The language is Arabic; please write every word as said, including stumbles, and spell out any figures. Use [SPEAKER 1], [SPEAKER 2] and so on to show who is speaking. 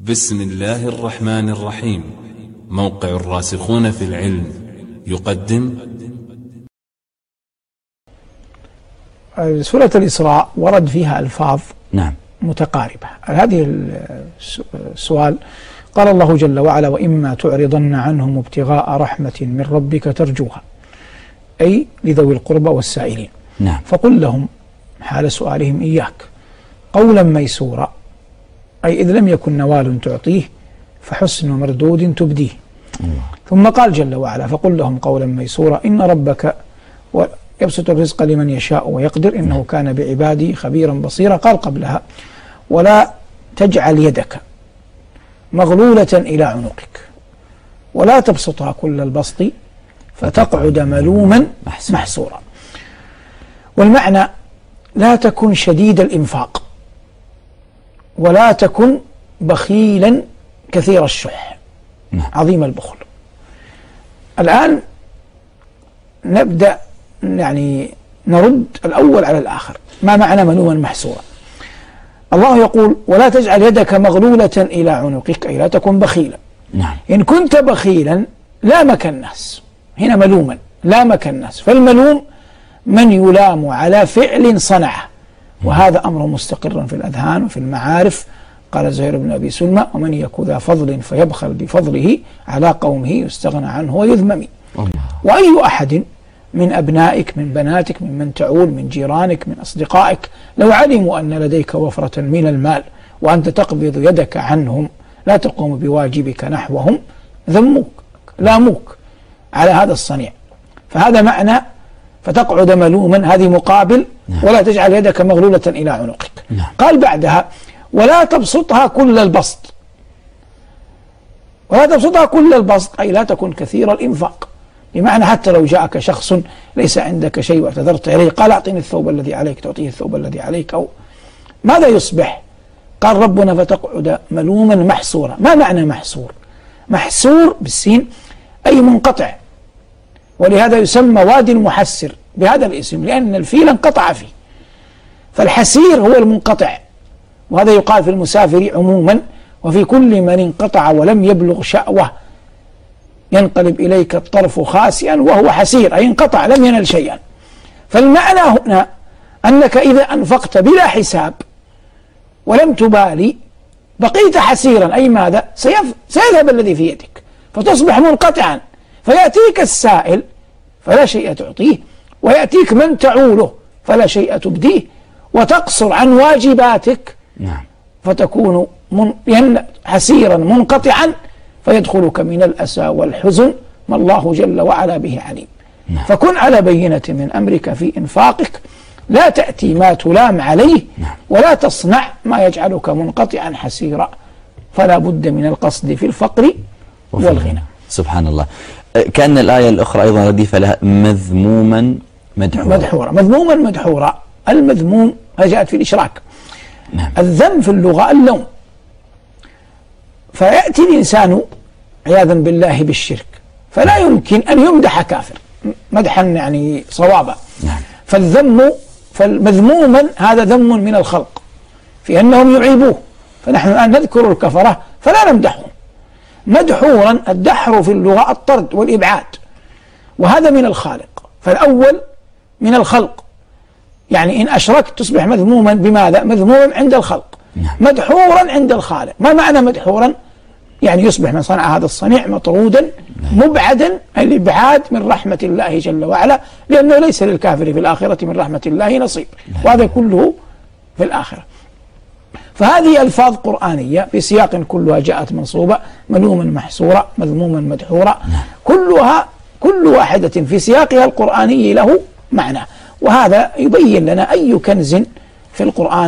[SPEAKER 1] بسم الله الرحمن الرحيم. موقع الراسخون في العلم يقدم
[SPEAKER 2] سورة الإسراء ورد فيها ألفاظ
[SPEAKER 3] نعم
[SPEAKER 2] متقاربة. هذه السؤال قال الله جل وعلا: وإما تعرضن عنهم ابتغاء رحمة من ربك ترجوها، أي لذوي القربى والسائلين.
[SPEAKER 3] نعم
[SPEAKER 2] فقل لهم حال سؤالهم إياك قولا ميسورا، أي إذ لم يكن نوال تعطيه فحسن مردود تبديه.
[SPEAKER 3] الله.
[SPEAKER 2] ثم قال جل وعلا: فقل لهم قولا ميسورا إن ربك يبسط الرزق لمن يشاء ويقدر إنه كان بعباده خبيرا بصيرا. قال قبلها: ولا تجعل يدك مغلولة إلى عنقك ولا تبسطها كل البسط فتقعد ملوما محسورا. والمعنى: لا تكن شديد الإنفاق ولا تكن بخيلا كثير الشح عظيم البخل. الآن نبدأ يعني نرد الأول على الآخر. ما معنى ملوما محسورا؟ الله يقول: ولا تجعل يدك مغلولة إلى عنقك، أي لا تكن بخيلا.
[SPEAKER 3] نعم.
[SPEAKER 2] إن كنت بخيلا لامك الناس، هنا ملوما لامك الناس، فالملوم من يلام على فعل صنعه، وهذا أمر مستقر في الأذهان وفي المعارف. قال زهير بن أبي سلمى: ومن يك ذا فضل فيبخل بفضله على قومه يستغنى عنه ويذمم. وأي أحد من أبنائك من بناتك ممن تعول من جيرانك من أصدقائك لو علموا أن لديك وفرة من المال وأنت تقبض يدك عنهم لا تقوم بواجبك نحوهم ذموك لاموك على هذا الصنيع. فهذا معنى فتقعد ملوما، هذه مقابل ولا تجعل يدك مغلولة إلى عنقك. قال بعدها: ولا تبسطها كل البسط. ولا تبسطها كل البسط أي لا تكن كثير الإنفاق، بمعنى حتى لو جاءك شخص ليس عندك شيء واعتذرت إليه قال: أعطني الثوب الذي عليك، تعطيه الثوب الذي عليك، أو ماذا يصبح؟ قال ربنا: فتقعد ملوما محسورا. ما معنى محسور؟ محسور بالسين أي منقطع، ولهذا يسمى وادي المحسر بهذا الاسم لأن الفيل انقطع فيه. فالحسير هو المنقطع، وهذا يقال في المسافر عموما، وفي كل من انقطع ولم يبلغ شأوه ينقلب إليك الطرف خاسئا وهو حسير، أي انقطع لم ينل شيئا. فالمعنى هنا أنك إذا أنفقت بلا حساب ولم تبالي بقيت حسيرا، أي ماذا؟ سيذهب الذي في يدك فتصبح منقطعا، فيأتيك السائل فلا شيء تعطيه، ويأتيك من تعوله فلا شيء تبديه، وتقصر عن واجباتك فتكون من حسيرا منقطعا، فيدخلك من الأسى والحزن ما الله جل وعلا به عليم. نعم. فكن على بينة من أمرك في إنفاقك، لا تأتي ما تلام عليه. نعم. ولا تصنع ما يجعلك منقطعا حسيرا، فلا بد من القصد في الفقر والغنى.
[SPEAKER 3] سبحان الله. كأن الآية الأخرى أيضا رديف لها: مذموما مدحورا.
[SPEAKER 2] مدحورا مذموما مدحورا. المذموم جاءت في الإشراك.
[SPEAKER 3] نعم.
[SPEAKER 2] الذم في اللغة اللوم، فيأتي الإنسان عياذا بالله بالشرك فلا يمكن أن يمدح كافر مدحا يعني صوابا.
[SPEAKER 3] نعم.
[SPEAKER 2] فالذم فالمذموما هذا ذم من الخلق في أنهم يعيبوه، فنحن الآن نذكر الكفرة فلا نمدحهم. مدحورا الدحر في اللغة الطرد والإبعاد، وهذا من الخالق. فالأول من الخلق، يعني إن أشركت تصبح مذموما بماذا؟ مذموما عند الخلق. نعم. مدحورا عند الخالق. ما معنى مدحورا؟ يعني يصبح من صنع هذا الصنيع مطرودا. نعم. مبعدا، الإبعاد من رحمة الله جل وعلا، لأنه ليس للكافر في الآخرة من رحمة الله نصيب. نعم. وهذا كله في الآخرة. فهذه ألفاظ قرآنية في سياق كلها جاءت منصوبة: ملوما محسورا، مذموما مدحورا. نعم. كلها كل واحدة في سياقها القرآني له معنى، وهذا يبين لنا أي كنز في القرآن